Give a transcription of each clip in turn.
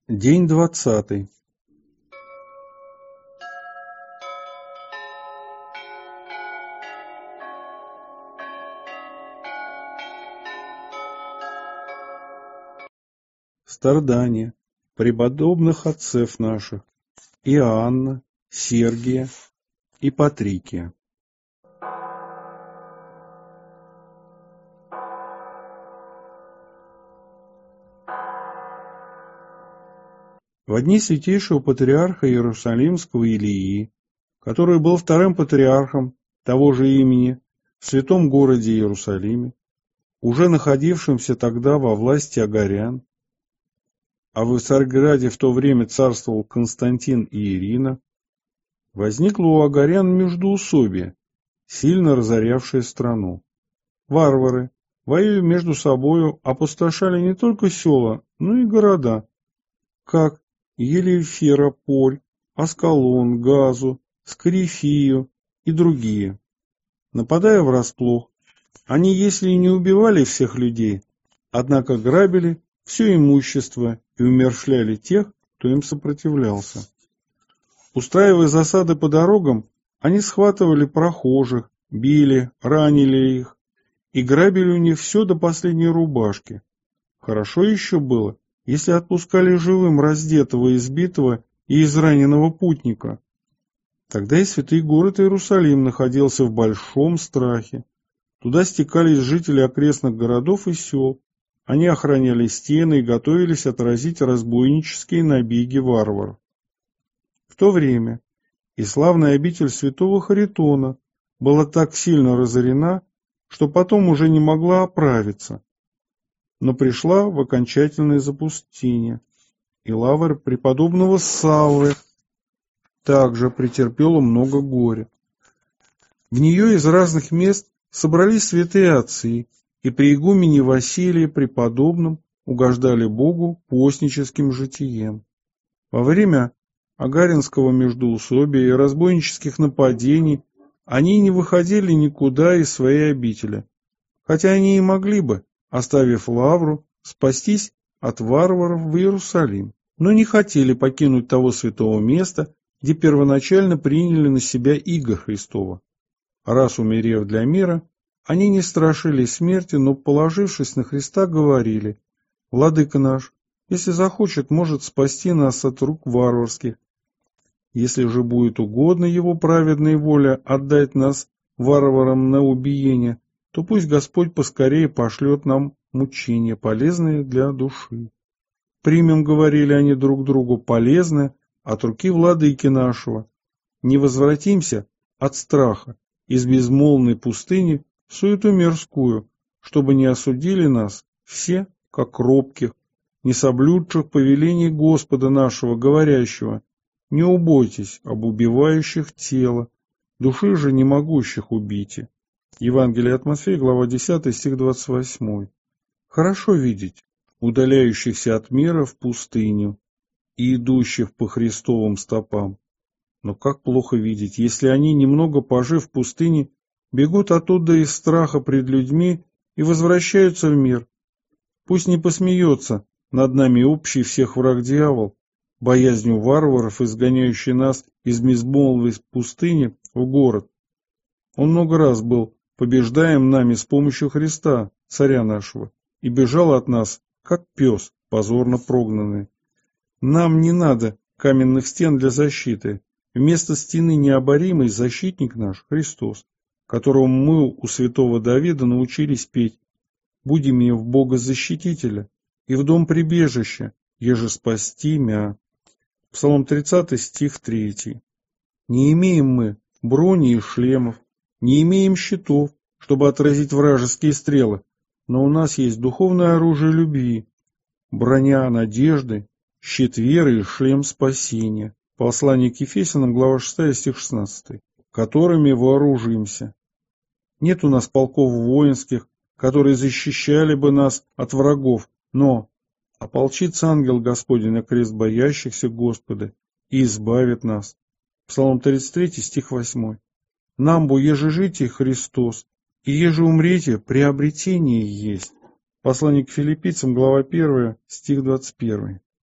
День 20. Страдания преподобных отцев наших Иоанна, Сергия и Патрикия. В дни святейшего патриарха Иерусалимского Илии, который был вторым патриархом того же имени в святом городе Иерусалиме, уже находившимся тогда во власти агарян, а в Царьграде в то время царствовал Константин и Ирина, возникло у агарян междоусобие, сильно разорявшее страну. Варвары, воюя между собою, опустошали не только села, но и города, как Елеферополь, Аскалон, Газу, Скарифию и другие. Нападая врасплох, они, если и не убивали всех людей, однако грабили все имущество и умерщвляли тех, кто им сопротивлялся. Устраивая засады по дорогам, они схватывали прохожих, били, ранили их и грабили у них все до последней рубашки. Хорошо еще было, если отпускали живым раздетого, избитого и израненного путника. Тогда и святый город Иерусалим находился в большом страхе. Туда стекались жители окрестных городов и сел. Они охраняли стены и готовились отразить разбойнические набеги варваров. В то время и славная обитель святого Харитона была так сильно разорена, что потом уже не могла оправиться, но пришла в окончательное запустение, и лавра преподобного Саввы также претерпела много горя. В нее из разных мест собрались святые отцы, и при игумене Василии преподобном угождали Богу постническим житием. Во время агаринского междоусобия и разбойнических нападений они не выходили никуда из своей обители, хотя они и могли бы, оставив лавру, спастись от варваров в Иерусалим, но не хотели покинуть того святого места, где первоначально приняли на себя иго Христова. Раз умерев для мира, они не страшили смерти, но, положившись на Христа, говорили: «Владыка наш, если захочет, может спасти нас от рук варварских. Если же будет угодно его праведной воле отдать нас варварам на убиение, то пусть Господь поскорее пошлет нам мучения, полезные для души». Примем, говорили они друг другу, полезное от руки владыки нашего. Не возвратимся от страха из безмолвной пустыни в суету мирскую, чтобы не осудили нас все, как робких, не соблюдших повелений Господа нашего, говорящего: «Не убойтесь об убивающих тело, души же не могущих убийте». Евангелие от Матфея, глава 10, стих 28. Хорошо видеть удаляющихся от мира в пустыню и идущих по Христовым стопам. Но как плохо видеть, если они, немного пожив в пустыне, бегут оттуда из страха пред людьми и возвращаются в мир. Пусть не посмеется над нами общий всех враг дьявол, боязнью варваров, изгоняющий нас из безмолвной пустыни в город. Он много раз был побеждаем нами с помощью Христа, царя нашего, и бежал от нас, как пес, позорно прогнанный. Нам не надо каменных стен для защиты. Вместо стены необоримый защитник наш, Христос, которому мы у святого Давида научились петь: «Будем мне в Бога защитителя и в дом прибежища, еже спасти мя». Псалом 30, стих 3. Не имеем мы брони и шлемов, не имеем щитов, чтобы отразить вражеские стрелы, но у нас есть духовное оружие любви, броня надежды, щит веры и шлем спасения. Послание к Ефесянам, глава 6, стих 16. Которыми вооружимся. Нет у нас полков воинских, которые защищали бы нас от врагов, но ополчится ангел Господень на крест боящихся Господа и избавит нас. Псалом 33, стих 8. Нам бо еже житие Христос, и еже умрете, приобретение есть. Послание к Филиппийцам, глава 1, стих 21.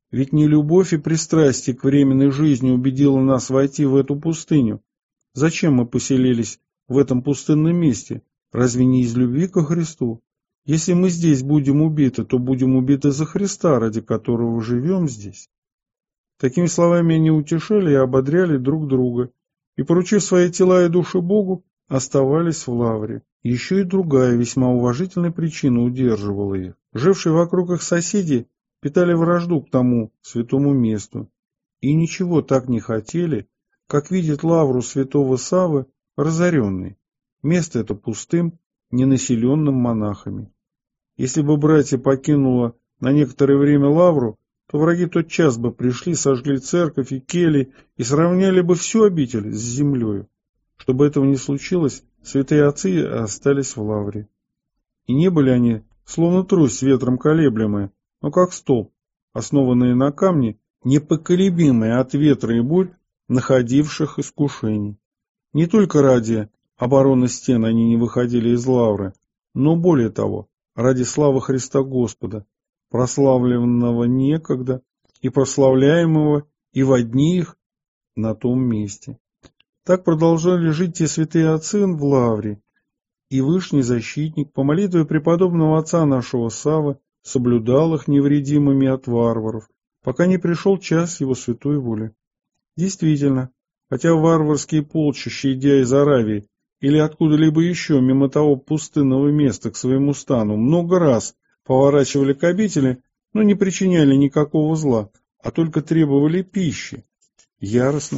Ведь не любовь и пристрастие к временной жизни убедило нас войти в эту пустыню. Зачем мы поселились в этом пустынном месте? Разве не из любви ко Христу? Если мы здесь будем убиты, то будем убиты за Христа, ради которого живем здесь. Такими словами они утешали и ободряли друг друга, и, поручив свои тела и души Богу, оставались в Лавре. Еще и другая весьма уважительная причина удерживала их. Жившие вокруг их соседи питали вражду к тому святому месту, и ничего так не хотели, как видеть Лавру святого Саввы разоренной. Место это пустым, ненаселенным монахами. Если бы братья покинуло на некоторое время Лавру, то враги тотчас бы пришли, сожгли церковь и кельи и сравняли бы всю обитель с землею. Чтобы этого не случилось, святые отцы остались в Лавре. И не были они, словно трусь ветром колеблемые, но как столб, основанные на камне, непоколебимые от ветра и бурь, находивших искушений. Не только ради обороны стен они не выходили из Лавры, но более того, ради славы Христа Господа, прославленного некогда и прославляемого и во дни их на том месте. Так продолжали жить те святые отцы в Лавре, и Вышний Защитник по молитве преподобного отца нашего Саввы соблюдал их невредимыми от варваров, пока не пришел час его святой воли. Действительно, хотя варварские полчища, идя из Аравии или откуда-либо еще мимо того пустынного места к своему стану, много раз поворачивали к обители, но не причиняли никакого зла, а только требовали пищи. Яростно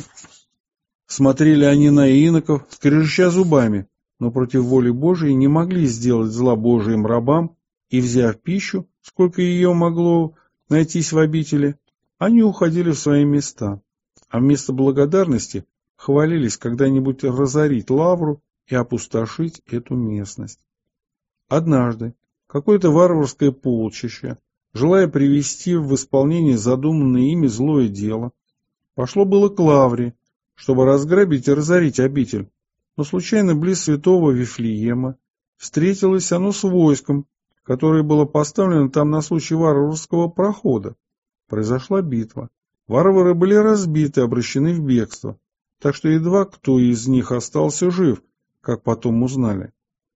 смотрели они на иноков, скрежеща зубами, но против воли Божией не могли сделать зла Божиим рабам, и, взяв пищу, сколько ее могло найтись в обители, они уходили в свои места, а вместо благодарности хвалились когда-нибудь разорить Лавру и опустошить эту местность. Однажды какое-то варварское полчище, желая привести в исполнение задуманное ими злое дело, пошло было к Лавре, чтобы разграбить и разорить обитель, но случайно близ святого Вифлеема встретилось оно с войском, которое было поставлено там на случай варварского прохода. Произошла битва. Варвары были разбиты, обращены в бегство, так что едва кто из них остался жив, как потом узнали.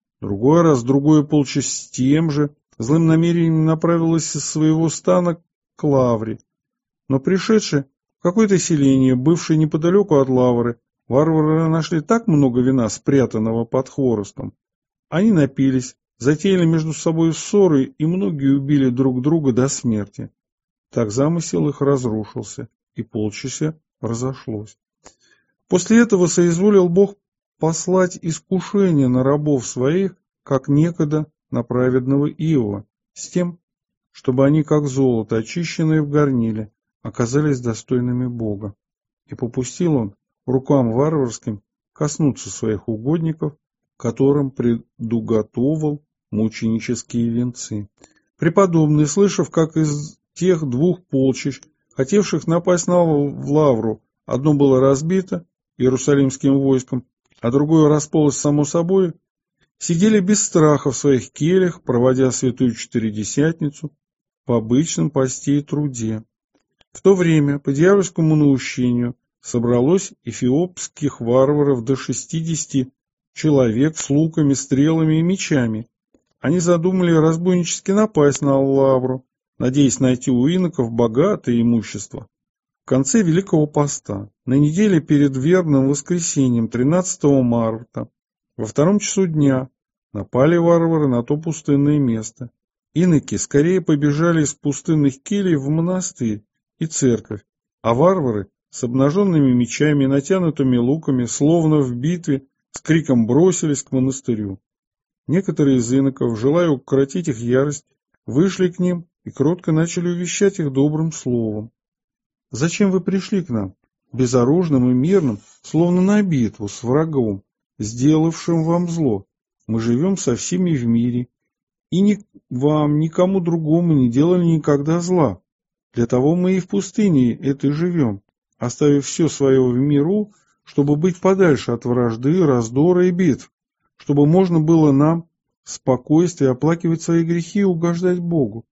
Другое полчище с тем же злым намерением направилось из своего стана к Лавре, но пришедшие в какое-то селение, бывшее неподалеку от Лавры, варвары нашли так много вина, спрятанного под хворостом. Они напились, затеяли между собой ссоры, и многие убили друг друга до смерти. Так замысел их разрушился, и полчища разошлось. После этого соизволил Бог послать искушение на рабов своих, как некогда на праведного Иова, с тем, чтобы они, как золото, очищенные в горниле, оказались достойными Бога. И попустил он рукам варварским коснуться своих угодников, которым предуготовал мученические венцы. Преподобный, слышав, как из тех двух полчищ, хотевших напасть на Лавру, одно было разбито иерусалимским войском, а другое распалось само собой, сидели без страха в своих кельях, проводя святую Четыредесятницу в обычном посте и труде. В то время, по дьявольскому наущению, собралось эфиопских варваров до 60 человек с луками, стрелами и мечами. Они задумали разбойнически напасть на Лавру, надеясь найти у иноков богатое имущество. В конце Великого Поста, на неделе перед вербным воскресеньем 13 марта, во 2 часу дня, напали варвары на то пустынное место. Иноки скорее побежали из пустынных келий в монастырь и церковь, а варвары с обнаженными мечами и натянутыми луками, словно в битве, с криком бросились к монастырю. Некоторые из иноков, желая укротить их ярость, вышли к ним и кротко начали увещать их добрым словом. «Зачем вы пришли к нам, безоружным и мирным, словно на битву с врагом, сделавшим вам зло? Мы живем со всеми в мире, и ни вам, никому другому не делали никогда зла. Для того мы и в пустыне этой живем, оставив все свое в миру, чтобы быть подальше от вражды, раздора и битв, чтобы можно было нам в спокойствии оплакивать свои грехи и угождать Богу.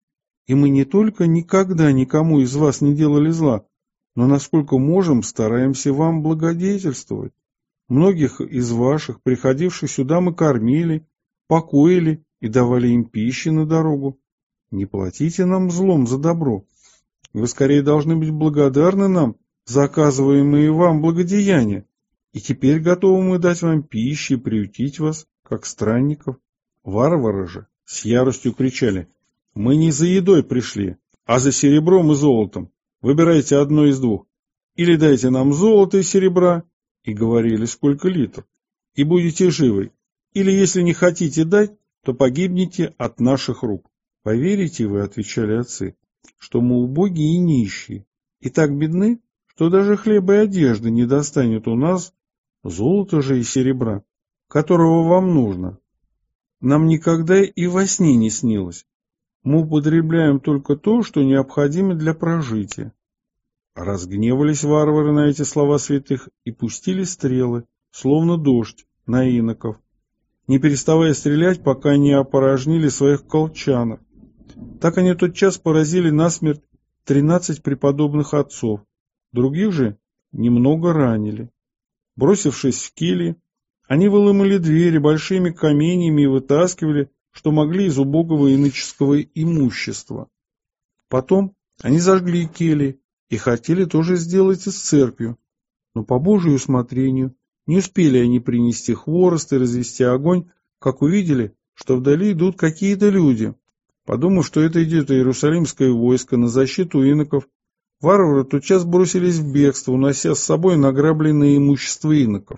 И мы не только никогда никому из вас не делали зла, но насколько можем, стараемся вам благодетельствовать. Многих из ваших, приходивших сюда, мы кормили, покоили и давали им пищи на дорогу. Не платите нам злом за добро. Вы скорее должны быть благодарны нам за оказываемые вам благодеяния. И теперь готовы мы дать вам пищу и приютить вас, как странников. Варвары же с яростью кричали: мы не за едой пришли, а за серебром и золотом. Выбирайте одно из двух. Или дайте нам золото и серебра, и говорили, сколько литров, и будете живы. Или, если не хотите дать, то погибнете от наших рук. Поверите вы, отвечали отцы, что мы убогие и нищие, и так бедны, что даже хлеба и одежды не достанет у нас, золота же и серебра, которого вам нужно. Нам никогда и во сне не снилось. Мы употребляем только то, что необходимо для прожития. Разгневались варвары на эти слова святых и пустили стрелы, словно дождь, на иноков, не переставая стрелять, пока не опорожнили своих колчанов. Так они тотчас поразили насмерть 13 преподобных отцов, других же немного ранили. Бросившись в кельи, они выломали двери большими каменьями и вытаскивали, что могли, из убогого иноческого имущества. Потом они зажгли кельи и хотели тоже сделать и с церковью, но по Божию усмотрению не успели они принести хворост и развести огонь, как увидели, что вдали идут какие-то люди. Подумав, что это идет иерусалимское войско на защиту иноков, варвары тотчас бросились в бегство, унося с собой награбленное имущество иноков.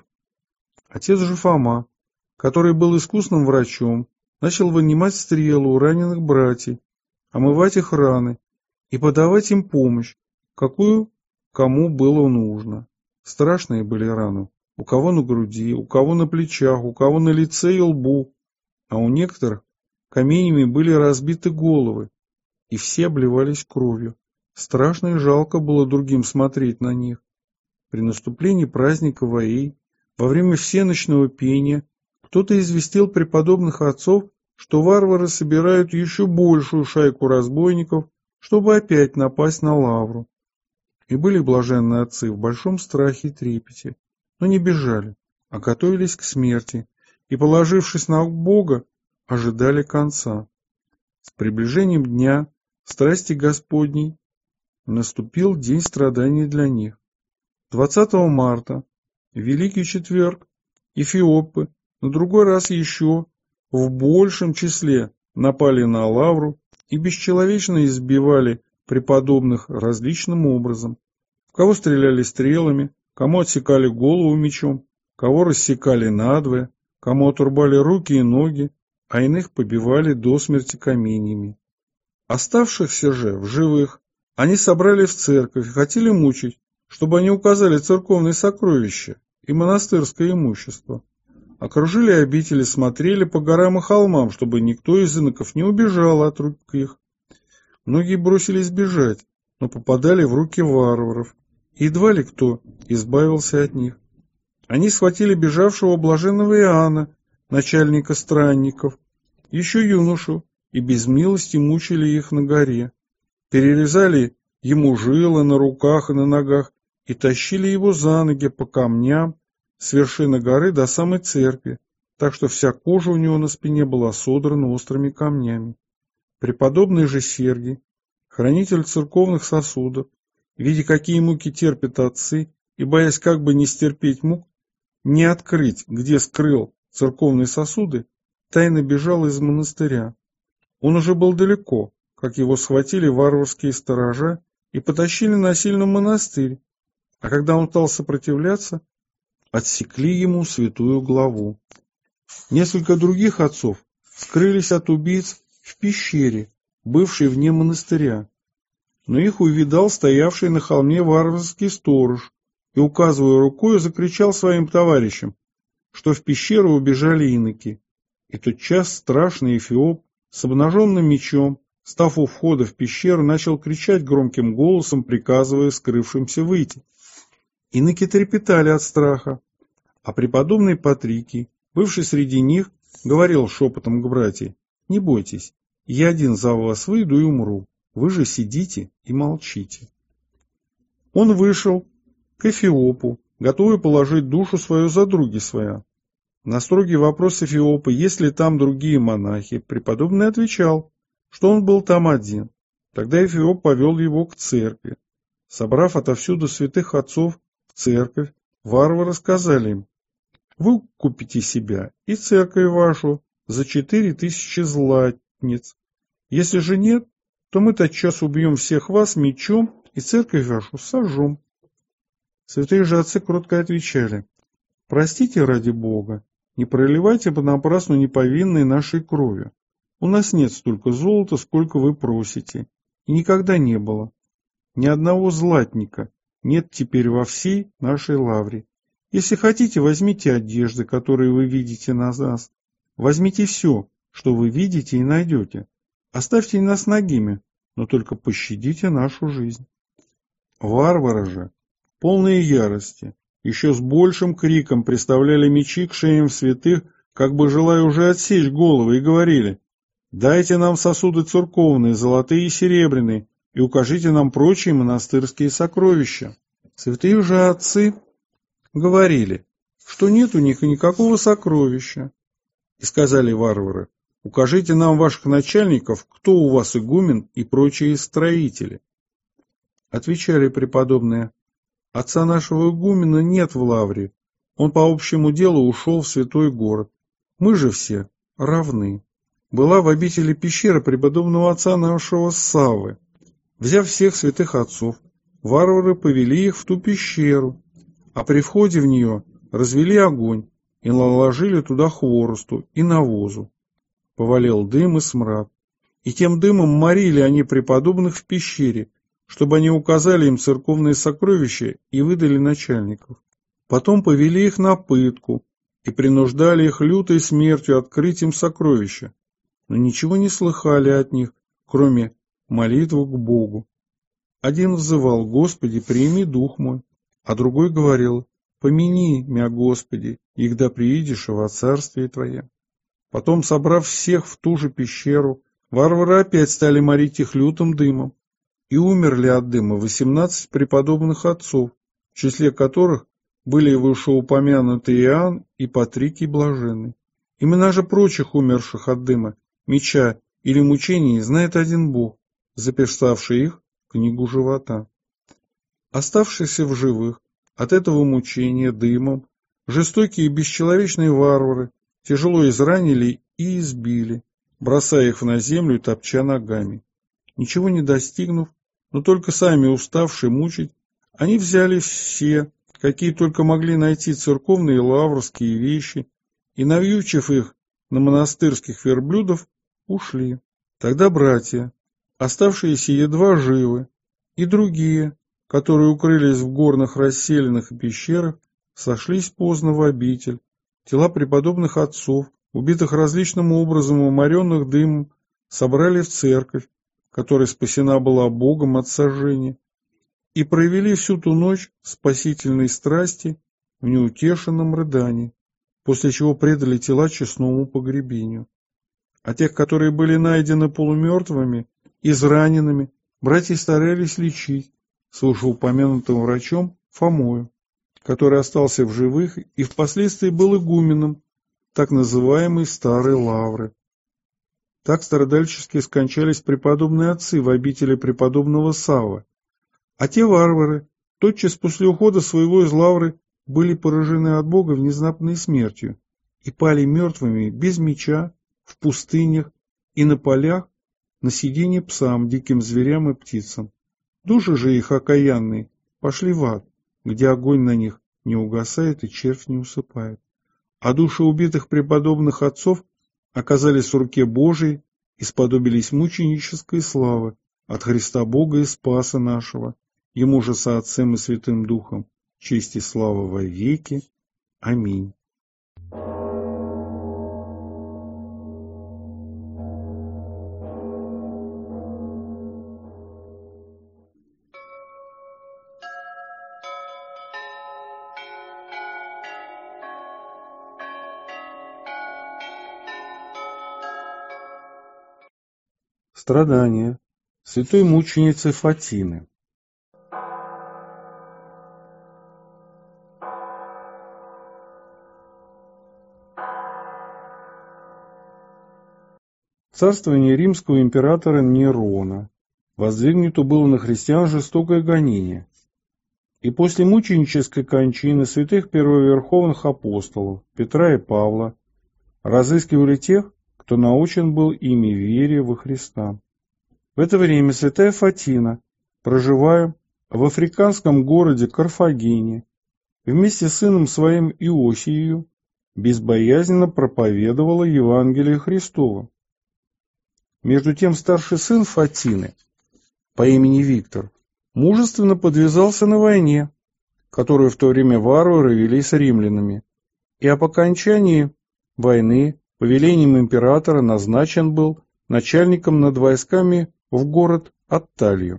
Отец же Фома, который был искусным врачом, начал вынимать стрелы у раненых братьев, омывать их раны и подавать им помощь, какую кому было нужно. Страшные были раны, у кого на груди, у кого на плечах, у кого на лице и лбу, а у некоторых каменями были разбиты головы, и все обливались кровью. Страшно и жалко было другим смотреть на них. При наступлении праздника Ваей, во время всеночного пения, кто-то известил преподобных отцов, что варвары собирают еще большую шайку разбойников, чтобы опять напасть на лавру. И были блаженные отцы в большом страхе и трепете, но не бежали, а готовились к смерти, и, положившись на Бога, ожидали конца. С приближением дня страсти Господней наступил день страданий для них. 20 марта, Великий Четверг, эфиопы на другой раз еще в большем числе напали на лавру и бесчеловечно избивали преподобных различным образом. Кого стреляли стрелами, кому отсекали голову мечом, кого рассекали надвое, кому отрубали руки и ноги, а иных побивали до смерти каменьями. Оставшихся же в живых они собрали в церковь и хотели мучить, чтобы они указали церковные сокровища и монастырское имущество. Окружили обители, смотрели по горам и холмам, чтобы никто из иноков не убежал от рук их. Многие бросились бежать, но попадали в руки варваров, и едва ли кто избавился от них. Они схватили бежавшего блаженного Иоанна, начальника странников, еще юношу, и без милости мучили их на горе. Перерезали ему жилы на руках и на ногах и тащили его за ноги по камням с вершины горы до самой церкви, так что вся кожа у него на спине была содрана острыми камнями. Преподобный же Сергий, хранитель церковных сосудов, видя, какие муки терпят отцы, и боясь как бы не стерпеть мук, не открыть, где скрыл церковные сосуды, тайно бежал из монастыря. Он уже был далеко, как его схватили варварские сторожа и потащили насильно в монастырь, а когда он стал сопротивляться, отсекли ему святую главу. Несколько других отцов скрылись от убийц в пещере, бывшей вне монастыря, но их увидал стоявший на холме варварский сторож и, указывая рукой, закричал своим товарищам, что в пещеру убежали иноки. И тотчас страшный эфиоп с обнаженным мечом, став у входа в пещеру, начал кричать громким голосом, приказывая скрывшимся выйти. Иноки трепетали от страха, а преподобный Патрикий, бывший среди них, говорил шепотом к братьям: «Не бойтесь, я один за вас выйду и умру, Вы же сидите и молчите. Он вышел к Эфиопу, готовый положить душу свою за други своя. На строгий вопрос Эфиопа, есть ли там другие монахи, преподобный отвечал, что он был там один. Тогда Эфиоп повел его к церкви. Собрав отовсюду святых отцов в церковь, варвары сказали им: вы купите себя и церковь вашу за 4000 златниц. Если же нет, то мы тотчас убьем всех вас мечом и церковь вашу сожжем. Святые же отцы кротко отвечали: простите ради Бога, не проливайте понапрасну неповинной нашей крови. У нас нет столько золота, сколько вы просите, и никогда не было. Ни одного златника нет теперь во всей нашей лавре. Если хотите, возьмите одежды, которые вы видите на нас. Возьмите все, что вы видите и найдете. Оставьте нас нагими, но только пощадите нашу жизнь. Варвары же, полные ярости, еще с большим криком приставляли мечи к шеям святых, как бы желая уже отсечь головы, и говорили: дайте нам сосуды церковные, золотые и серебряные, и укажите нам прочие монастырские сокровища. Святые же отцы говорили, что нет у них никакого сокровища. И сказали варвары: укажите нам ваших начальников, кто у вас игумен и прочие строители. Отвечали преподобные: отца нашего игумена нет в лавре, он по общему делу ушел в святой город. Мы же все равны. Была в обители пещера преподобного отца нашего Саввы. Взяв всех святых отцов, варвары повели их в ту пещеру, а при входе в нее развели огонь и наложили туда хворосту и навозу. Повалил дым и смрад, и тем дымом морили они преподобных в пещере, чтобы они указали им церковные сокровища и выдали начальников. Потом повели их на пытку и принуждали их лютой смертью открыть им сокровища, но ничего не слыхали от них, кроме молитвы к Богу. Один взывал: Господи, прими дух мой, а другой говорил: помяни мя, Господи, егда приидешь во царствие Твое. Потом, собрав всех в ту же пещеру, варвары опять стали морить их лютым дымом, и умерли от дыма 18 преподобных отцов, в числе которых были вышеупомянутый Иоанн и Патрикий Блаженный. Имена же прочих умерших от дыма, меча или мучений знает один Бог, записавший их в книгу живота. Оставшиеся в живых от этого мучения дымом, жестокие и бесчеловечные варвары тяжело изранили и избили, бросая их на землю и топча ногами. Ничего не достигнув, но только сами уставшие мучить, они взяли все, какие только могли найти церковные и лаврские вещи, и, навьючив их на монастырских верблюдов, ушли. Тогда братья, оставшиеся едва живы, и другие, которые укрылись в горных расселинах и пещерах, сошлись поздно в обитель. Тела преподобных отцов, убитых различным образом и уморенных дымом, собрали в церковь, которая спасена была Богом от сожжения, и провели всю ту ночь спасительной страсти в неутешенном рыдании, после чего предали тела честному погребению. А тех, которые были найдены полумертвыми, израненными, братья старались лечить с вышеупомянутым врачом Фомою, который остался в живых и впоследствии был игуменом так называемой Старой Лавры. Так страдальчески скончались преподобные отцы в обители преподобного Саввы, а те варвары тотчас после ухода своего из лавры были поражены от Бога внезапной смертью и пали мертвыми без меча в пустынях и на полях на съедение псам, диким зверям и птицам. Души же их окаянные пошли в ад, где огонь на них не угасает и червь не усыпает. А души убитых преподобных отцов оказались в руке Божией и сподобились мученической славы от Христа Бога и Спаса нашего, Ему же со Отцем и Святым Духом, честь и слава во веки. Аминь. Страдания. святой мученицы Фатины. Царствование римского императора Нерона воздвигнуто было на христиан жестокое гонение, и после мученической кончины святых первоверховных апостолов Петра и Павла разыскивали тех, кто научен был ими вере во Христа. В это время святая Фатина, проживая в африканском городе Карфагене, вместе с сыном своим Иосией безбоязненно проповедовала Евангелие Христово. Между тем старший сын Фатины по имени Виктор мужественно подвязался на войне, которую в то время варвары вели с римлянами, и по окончании войны повелением императора назначен был начальником над войсками в город Атталию,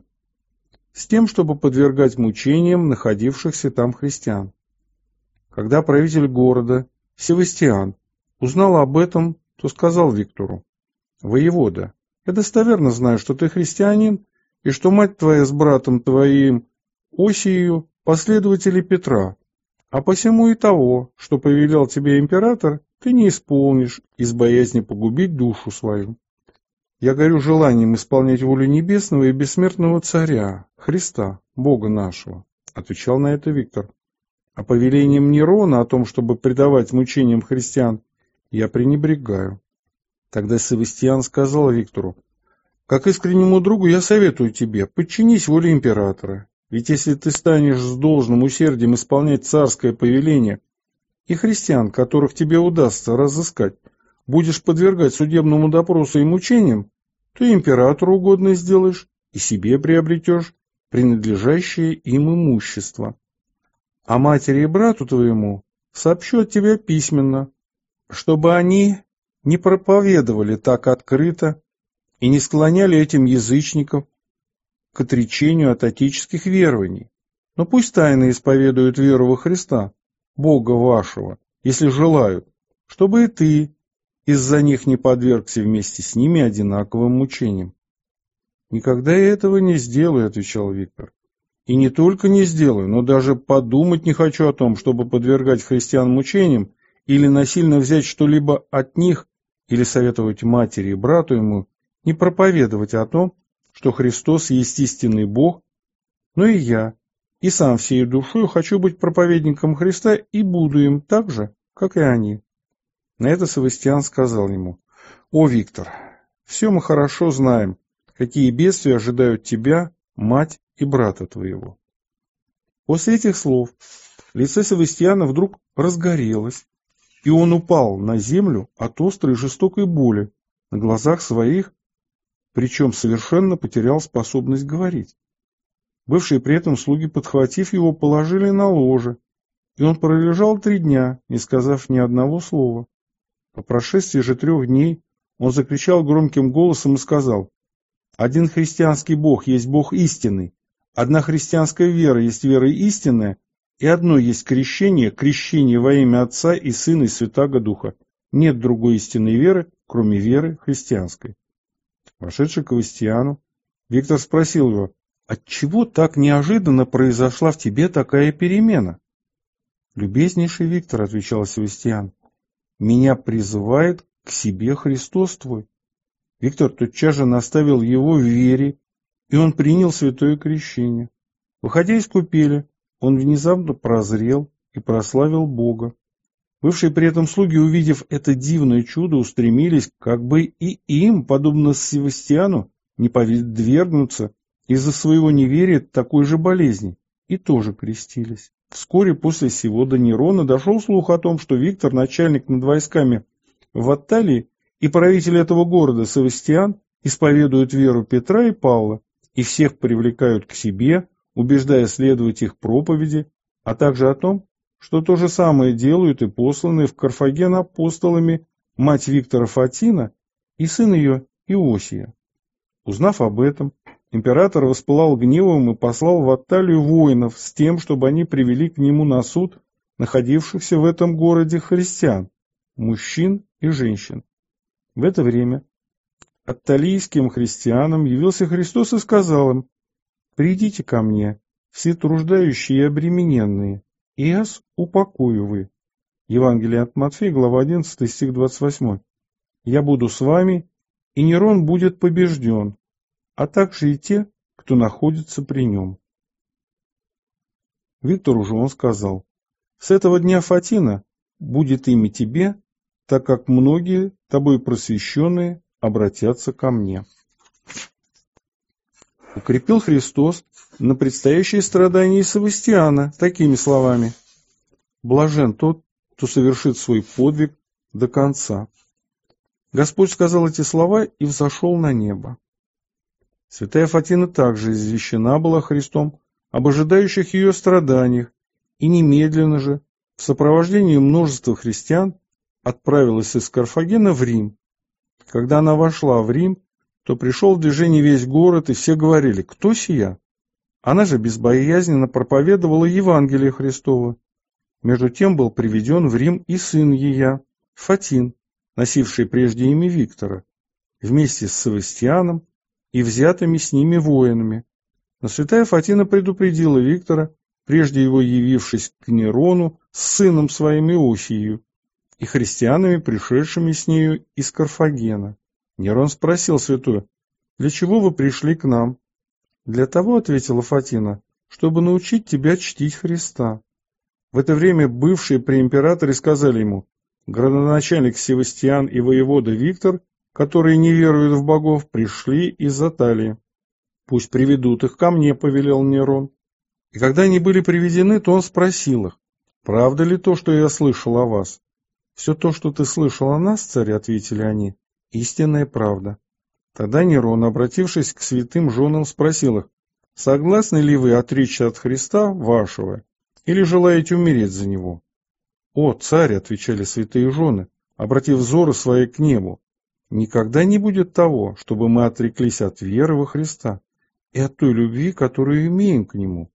с тем, чтобы подвергать мучениям находившихся там христиан. Когда правитель города Севастиан узнал об этом, то сказал Виктору: «Воевода, я достоверно знаю, что ты христианин, и что мать твоя с братом твоим Осию последователи Петра, а посему и того, что повелел тебе император, ты не исполнишь из боязни погубить душу свою. Я горю желанием исполнять волю небесного и бессмертного царя, Христа, Бога нашего», — отвечал на это Виктор. «А повелением Нерона о том, чтобы предавать мучениям христиан, я пренебрегаю». Тогда Севастиан сказал Виктору: «Как искреннему другу я советую тебе, подчинись воле императора, ведь если ты станешь с должным усердием исполнять царское повеление, и христиан, которых тебе удастся разыскать, будешь подвергать судебному допросу и мучениям, то и императору угодно сделаешь, и себе приобретешь принадлежащее им имущество. А матери и брату твоему сообщу от тебя письменно, чтобы они не проповедовали так открыто и не склоняли этим язычников к отречению от отеческих верований. Но пусть тайно исповедуют веру во Христа, Бога вашего, если желают, чтобы и ты из-за них не подвергся вместе с ними одинаковым мучениям». «Никогда я этого не сделаю», — отвечал Виктор. «И не только не сделаю, но даже подумать не хочу о том, чтобы подвергать христиан мучениям или насильно взять что-либо от них, или советовать матери и брату ему не проповедовать о том, что Христос есть истинный Бог, но и я, и сам всей душой хочу быть проповедником Христа и буду им так же, как и они». На это Севастиан сказал ему: «О, Виктор, все мы хорошо знаем, какие бедствия ожидают тебя, мать и брата твоего». После этих слов лицо Севастиана вдруг разгорелось, и он упал на землю от острой и жестокой боли на глазах своих, причем совершенно потерял способность говорить. Бывшие при этом слуги, подхватив его, положили на ложе, и он пролежал 3 дня, не сказав ни одного слова. По прошествии же 3 дней он закричал громким голосом и сказал: «Один христианский Бог есть Бог истинный, одна христианская вера есть вера истинная, и одно есть крещение, крещение во имя Отца и Сына и Святаго Духа. Нет другой истинной веры, кроме веры христианской». Вошедший к Севастиану, Виктор спросил его: «Отчего так неожиданно произошла в тебе такая перемена?» «Любезнейший Виктор, — отвечал Севастиан, — меня призывает к себе Христос твой». Виктор тотчас же наставил его в вере, и он принял святое крещение. Выходя из купели, он внезапно прозрел и прославил Бога. Бывшие при этом слуги, увидев это дивное чудо, устремились, как бы и им, подобно Севастиану, не подвергнуться из-за своего неверия такой же болезни, и тоже крестились. Вскоре после сего до Нерона дошел слух о том, что Виктор, начальник над войсками в Атталии, и правитель этого города Севастиан исповедуют веру Петра и Павла, и всех привлекают к себе, убеждая следовать их проповеди, а также о том, что то же самое делают и посланные в Карфаген апостолами мать Виктора Фатина и сын ее Иосия. Узнав об этом, император воспылал гневом и послал в Атталию воинов с тем, чтобы они привели к нему на суд находившихся в этом городе христиан, мужчин и женщин. В это время атталийским христианам явился Христос и сказал им: «Придите ко мне, все труждающие и обремененные, и я упокою вы». Евангелие от Матфея, глава 11, стих 28. «Я буду с вами, и Нерон будет побежден, а также и те, кто находится при нем». Виктору же он сказал: «С этого дня Фатина будет имя тебе, так как многие, тобой просвещенные, обратятся ко мне». Укрепил Христос на предстоящие страдания Севастиана такими словами: «Блажен тот, кто совершит свой подвиг до конца». Господь сказал эти слова и взошел на небо. Святая Фатина также извещена была Христом об ожидающих ее страданиях, и немедленно же, в сопровождении множества христиан, отправилась из Карфагена в Рим. Когда она вошла в Рим, то пришел в движение весь город, и все говорили: «Кто сия?» Она же безбоязненно проповедовала Евангелие Христово. Между тем был приведен в Рим и сын ее, Фатин, носивший прежде имя Виктора, вместе с Севастианом и взятыми с ними воинами. Но святая Фатина предупредила Виктора, прежде его явившись к Нерону с сыном своим Иосией и христианами, пришедшими с нею из Карфагена. Нерон спросил святую: «Для чего вы пришли к нам?» «Для того, — ответила Фатина, — чтобы научить тебя чтить Христа». В это время бывшие при императоре сказали ему: «Градоначальник Севастиан и воевода Виктор, которые не веруют в богов, пришли из Аталии. Пусть приведут их ко мне», — повелел Нерон. И когда они были приведены, то он спросил их: «Правда ли то, что я слышал о вас?» «Все то, что ты слышал о нас, царь, — ответили они, — истинная правда». Тогда Нерон, обратившись к святым женам, спросил их: «Согласны ли вы отречься от Христа вашего, или желаете умереть за него?» «О, царь, — отвечали святые жены, обратив взоры свои к небу, — никогда не будет того, чтобы мы отреклись от веры во Христа и от той любви, которую имеем к нему».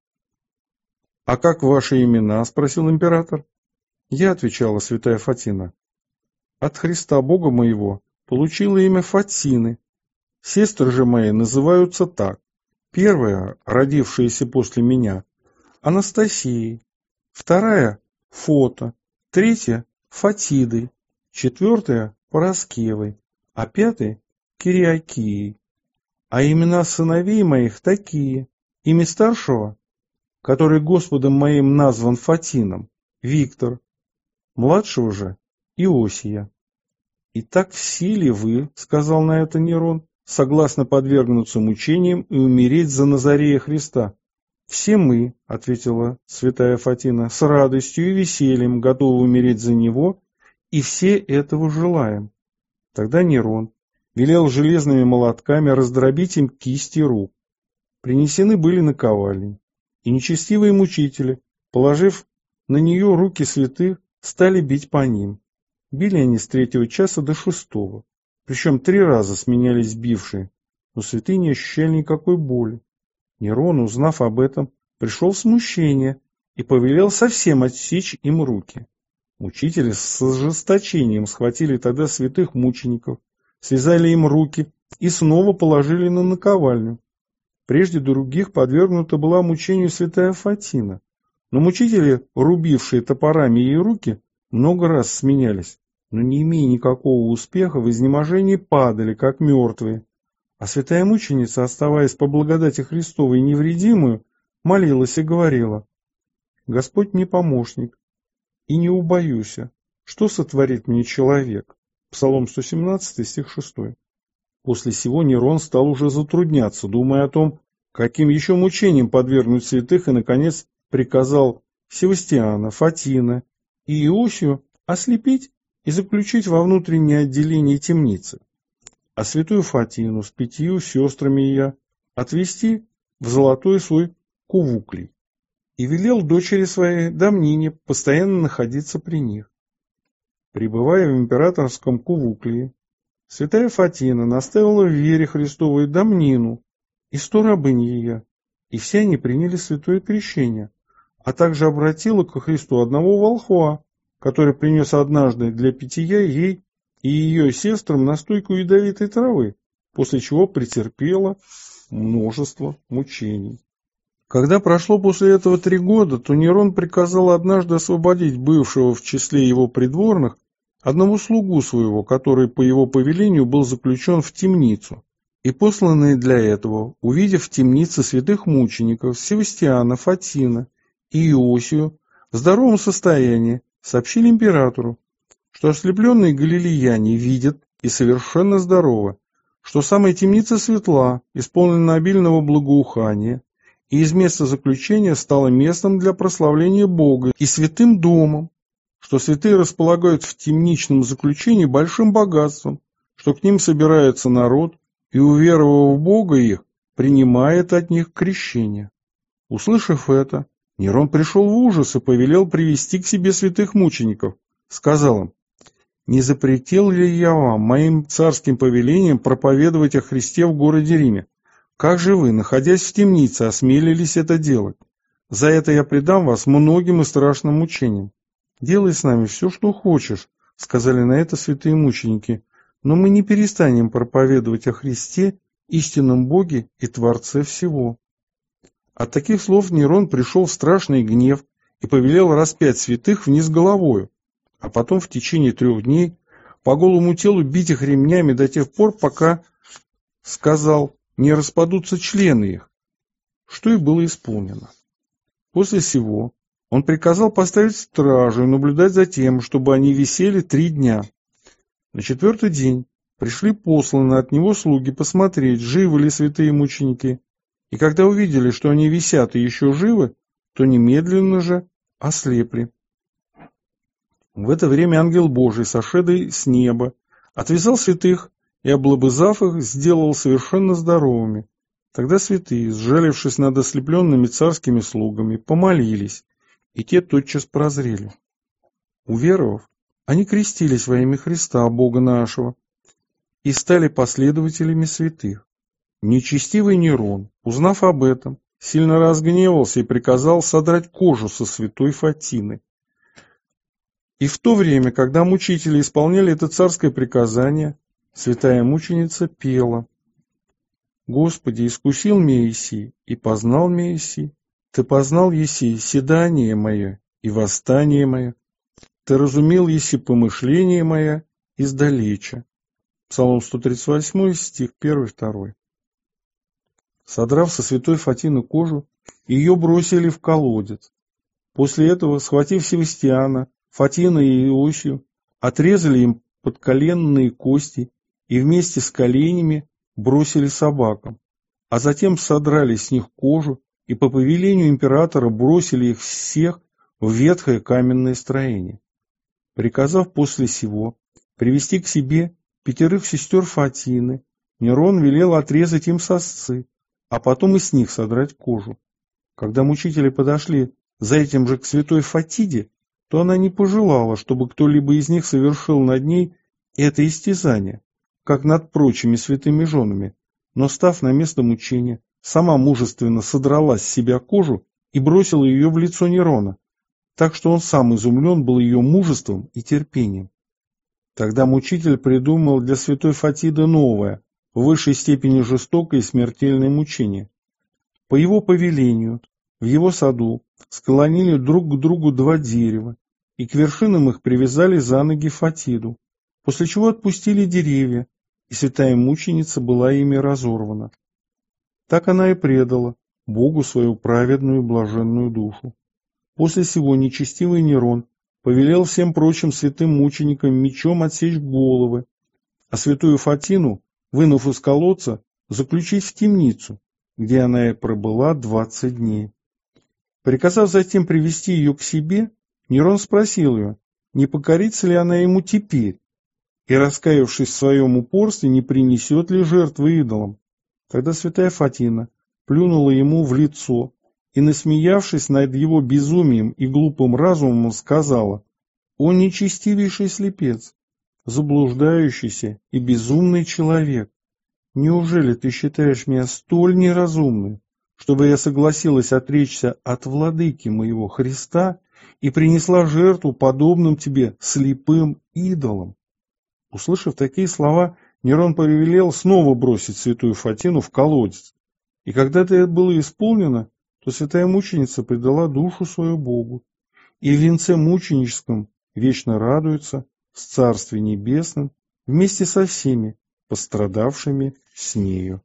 «А как ваши имена?» — спросил император. «Я, — отвечала святая Фатина, — от Христа Бога моего получила имя Фатины. Сестры же мои называются так: первая, родившаяся после меня, Анастасией, вторая — Фото, третья — Фатидой, четвертая — Параскевой, а пятая — Кириакией. А имена сыновей моих такие: имя старшего, который Господом моим назван Фатином, Виктор, младшего же Иосия». «Итак, в силе вы, — сказал на это Нерон, — согласны подвергнуться мучениям и умереть за Назарея Христа». «Все мы, — ответила святая Фатина, — с радостью и весельем готовы умереть за него, и все этого желаем». Тогда Нерон велел железными молотками раздробить им кисти рук. Принесены были наковальни, и нечестивые мучители, положив на нее руки святых, стали бить по ним. Били они с 3 часа до 6, причем 3 раза сменялись бившие, но святые не ощущали никакой боли. Нерон, узнав об этом, пришел в смущение и повелел совсем отсечь им руки. Мучители с ожесточением схватили тогда святых мучеников, связали им руки и снова положили на наковальню. Прежде других подвергнута была мучению святая Фатина, но мучители, рубившие топорами ей руки, много раз сменялись, но не имея никакого успеха, в изнеможении падали, как мертвые. А святая мученица, оставаясь по благодати Христовой невредимую, молилась и говорила: «Господь мне помощник, и не убоюся, что сотворит мне человек». Псалом 117, стих 6. После сего Нерон стал уже затрудняться, думая о том, каким еще мучениям подвергнуть святых, и, наконец, приказал Севастиана, Фатина и Иосию ослепить и заключить во внутреннее отделение темницы, а святую Фатину с 5 сестрами ее отвести в золотой свой кувуклий, и велел дочери своей Дамнине постоянно находиться при них. Пребывая в императорском кувуклии, святая Фатина наставила в вере Христовой Дамнину и 100 рабынь ее, и все они приняли святое крещение, а также обратила ко Христу одного волхва, который принес однажды для питья ей и ее сестрам настойку ядовитой травы, после чего претерпела множество мучений. Когда прошло после этого 3 года, то Нерон приказал однажды освободить бывшего в числе его придворных одного слугу своего, который по его повелению был заключен в темницу. И посланные для этого, увидев в темнице святых мучеников Севастиана, Фатина и Иосию в здоровом состоянии, сообщили императору, что ослепленные галилеяне видят и совершенно здоровы, что самая темница светла, исполнена обильного благоухания, и из места заключения стало местом для прославления Бога и святым домом, что святые располагают в темничном заключении большим богатством, что к ним собирается народ, и, уверовав в Бога их, принимает от них крещение. Услышав это, Нерон пришел в ужас и повелел привести к себе святых мучеников. Сказал им: «Не запретил ли я вам моим царским повелением проповедовать о Христе в городе Риме? Как же вы, находясь в темнице, осмелились это делать? За это я предам вас многим и страшным мучениям. Делай с нами все, что хочешь», — сказали на это святые мученики, «но мы не перестанем проповедовать о Христе, истинном Боге и Творце всего». От таких слов Нерон пришел в страшный гнев и повелел распять святых вниз головою, а потом в течение 3 дней по голому телу бить их ремнями до тех пор, пока, сказал, не распадутся члены их, что и было исполнено. После сего он приказал поставить стражу и наблюдать за тем, чтобы они висели 3 дня. На 4-й день пришли посланные от него слуги посмотреть, живы ли святые мученики, и когда увидели, что они висят и еще живы, то немедленно же ослепли. В это время ангел Божий, сошедший с неба, отвязал святых и, облобызав их, сделал совершенно здоровыми. Тогда святые, сжалившись над ослепленными царскими слугами, помолились, и те тотчас прозрели. Уверовав, они крестились во имя Христа, Бога нашего, и стали последователями святых. Нечестивый Нерон, узнав об этом, сильно разгневался и приказал содрать кожу со святой Фатины. И в то время, когда мучители исполняли это царское приказание, святая мученица пела: «Господи, искусил меня еси, и познал меня еси. Ты познал еси седание мое и восстание мое. Ты разумел еси помышление мое издалеча». Псалом 138, стих 1-2. Содрав со святой Фатины кожу, ее бросили в колодец. После этого, схватив Севастиана, Фатина и Иосию, отрезали им подколенные кости и вместе с коленями бросили собакам, а затем содрали с них кожу и по повелению императора бросили их всех в ветхое каменное строение. Приказав после сего привести к себе 5 сестер Фатины, Нерон велел отрезать им сосцы, а потом и с них содрать кожу. Когда мучители подошли за этим же к святой Фатиде, то она не пожелала, чтобы кто-либо из них совершил над ней это истязание, как над прочими святыми женами, но, став на место мучения, сама мужественно содрала с себя кожу и бросила ее в лицо Нерона, так что он сам изумлен был ее мужеством и терпением. Тогда мучитель придумал для святой Фатиды новое, в высшей степени жестокое и смертельное мучение. По его повелению в его саду склонили друг к другу 2 дерева, и к вершинам их привязали за ноги Фатиду, после чего отпустили деревья, и святая мученица была ими разорвана. Так она и предала Богу свою праведную и блаженную душу. После сего нечестивый Нерон повелел всем прочим святым мученикам мечом отсечь головы, а святую Фатину, вынув из колодца, заключить в темницу, где она и пробыла 20 дней. Приказав затем привести ее к себе, Нерон спросил ее, не покорится ли она ему теперь, и, раскаявшись в своем упорстве, не принесет ли жертвы идолам. Тогда святая Фатина плюнула ему в лицо и, насмеявшись над его безумием и глупым разумом, сказала: «О нечестивейший слепец, заблуждающийся и безумный человек, неужели ты считаешь меня столь неразумной, чтобы я согласилась отречься от владыки моего Христа и принесла жертву подобным тебе слепым идолам?» Услышав такие слова, Нерон повелел снова бросить святую Фатину в колодец. И когда это было исполнено, то святая мученица предала душу свою Богу, и в венце мученическом вечно радуется в Царстве Небесном вместе со всеми пострадавшими с нею.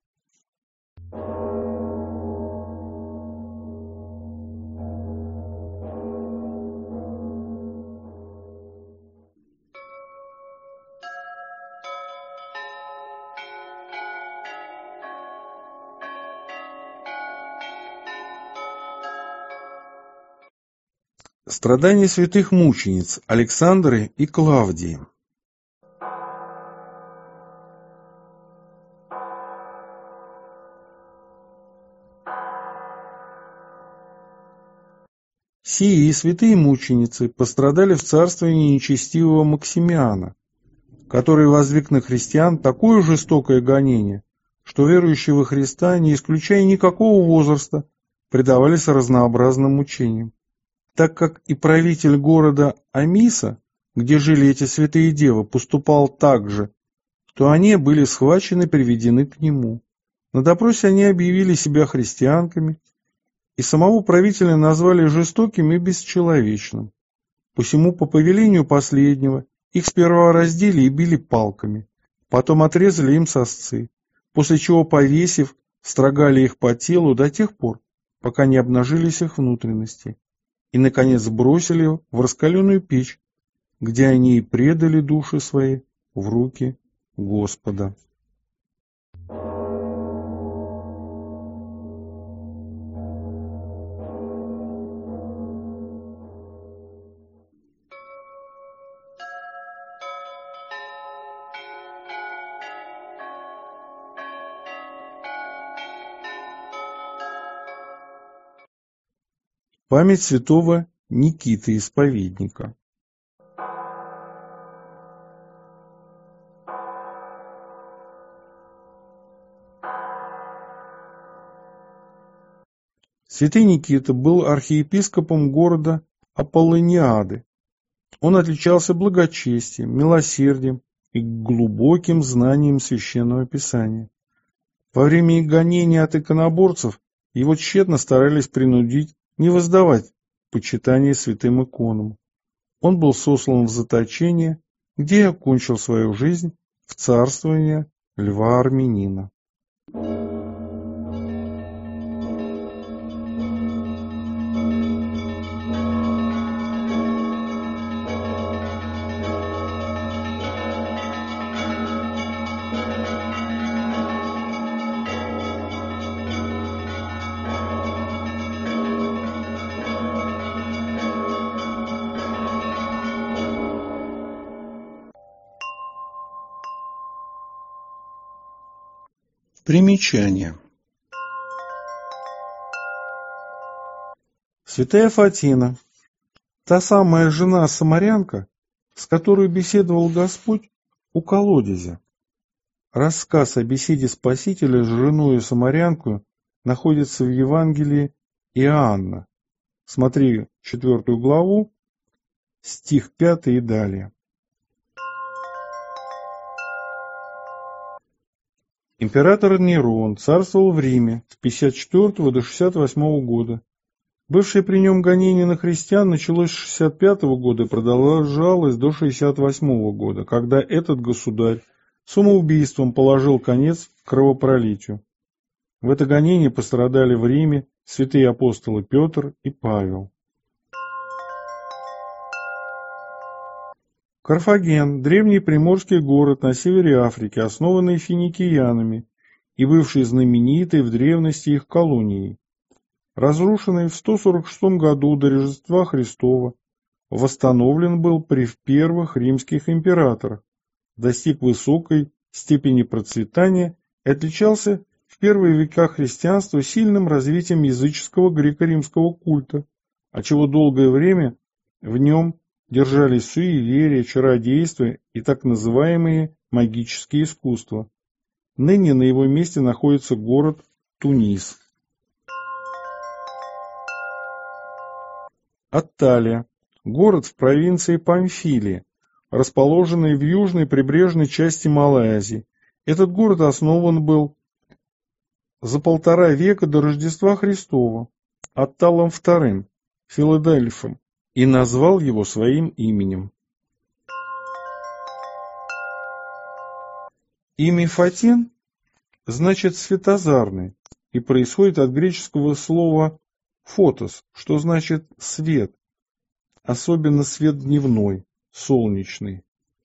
Страдания святых мучениц Александры и Клавдии. Сии святые мученицы пострадали в царствовании нечестивого Максимиана, который воздвиг на христиан такое жестокое гонение, что верующие во Христа, не исключая никакого возраста, предавались разнообразным мучениям. Так как и правитель города Амиса, где жили эти святые девы, поступал так же, то они были схвачены и приведены к нему. На допросе они объявили себя христианками, и самого правителя назвали жестоким и бесчеловечным. Посему по повелению последнего их сперва раздели и били палками, потом отрезали им сосцы, после чего, повесив, строгали их по телу до тех пор, пока не обнажились их внутренности, и, наконец, бросили в раскаленную печь, где они и предали души свои в руки Господа. Память святого Никиты Исповедника. Святый Никита был архиепископом города Аполлониады. Он отличался благочестием, милосердием и глубоким знанием Священного Писания. Во время их гонения от иконоборцев его тщетно старались принудить не воздавать почитание святым иконам. Он был сослан в заточение, где и окончил свою жизнь в царствовании Льва Армянина. Примечание. Святая Фатина, та самая жена-самарянка, с которой беседовал Господь у колодезя. Рассказ о беседе Спасителя с женой самарянкою находится в Евангелии Иоанна. Смотри 4 главу, стих 5 и далее. Император Нерон царствовал в Риме с 54 до 68 года. Бывшее при нем гонение на христиан началось с 65 года и продолжалось до 68 года, когда этот государь самоубийством положил конец кровопролитию. В это гонение пострадали в Риме святые апостолы Петр и Павел. Карфаген – древний приморский город на севере Африки, основанный финикиянами и бывший знаменитой в древности их колонией. Разрушенный в 146 году до Рождества Христова, восстановлен был при первых римских императорах, достиг высокой степени процветания и отличался в первые века христианства сильным развитием языческого греко-римского культа, отчего долгое время в нем держались суеверия, чародейство и так называемые магические искусства. Ныне на его месте находится город Тунис. Атталия – город в провинции Памфилия, расположенный в южной прибрежной части Малайзии, Этот город основан был за 1,5 века до Рождества Христова Атталом II, Филадельфом, и назвал его своим именем. Имя Фатин значит «светозарный» и происходит от греческого слова «фотос», что значит «свет», особенно свет дневной, солнечный.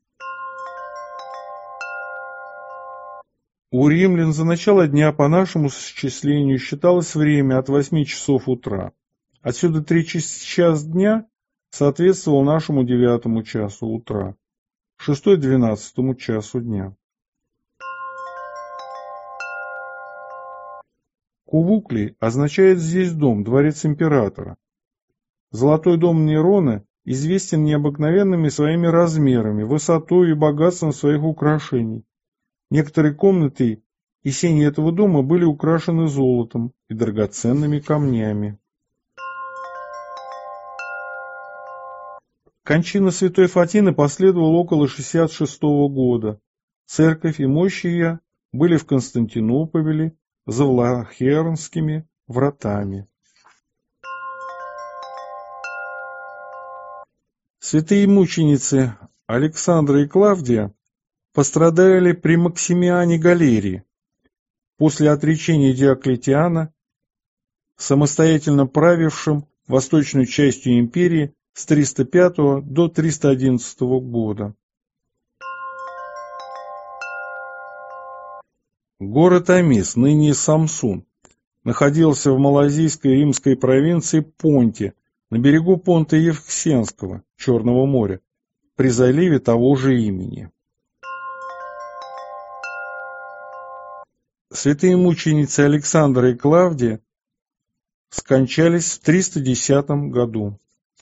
У римлян за начало дня по нашему счислению считалось время от 8 часов утра. Отсюда 3 час дня соответствовал нашему 9 часу утра, 6 12 часу дня. Кувуклий означает здесь дом, дворец императора. Золотой дом Нерона известен необыкновенными своими размерами, высотой и богатством своих украшений. Некоторые комнаты и сени этого дома были украшены золотом и драгоценными камнями. Кончина святой Фатины последовала около 66 года. Церковь и мощи ее были в Константинополе за Влахернскими вратами. Святые мученицы Александра и Клавдия пострадали при Максимиане Галерии после отречения Диоклетиана, самостоятельно правившим восточной частью империи с 305 до 311 года. Город Амис, ныне Самсун, находился в малазийской римской провинции Понте, на берегу Понта Евксенского, Черного моря, при заливе того же имени. Святые мученицы Александра и Клавдия скончались в 310 году.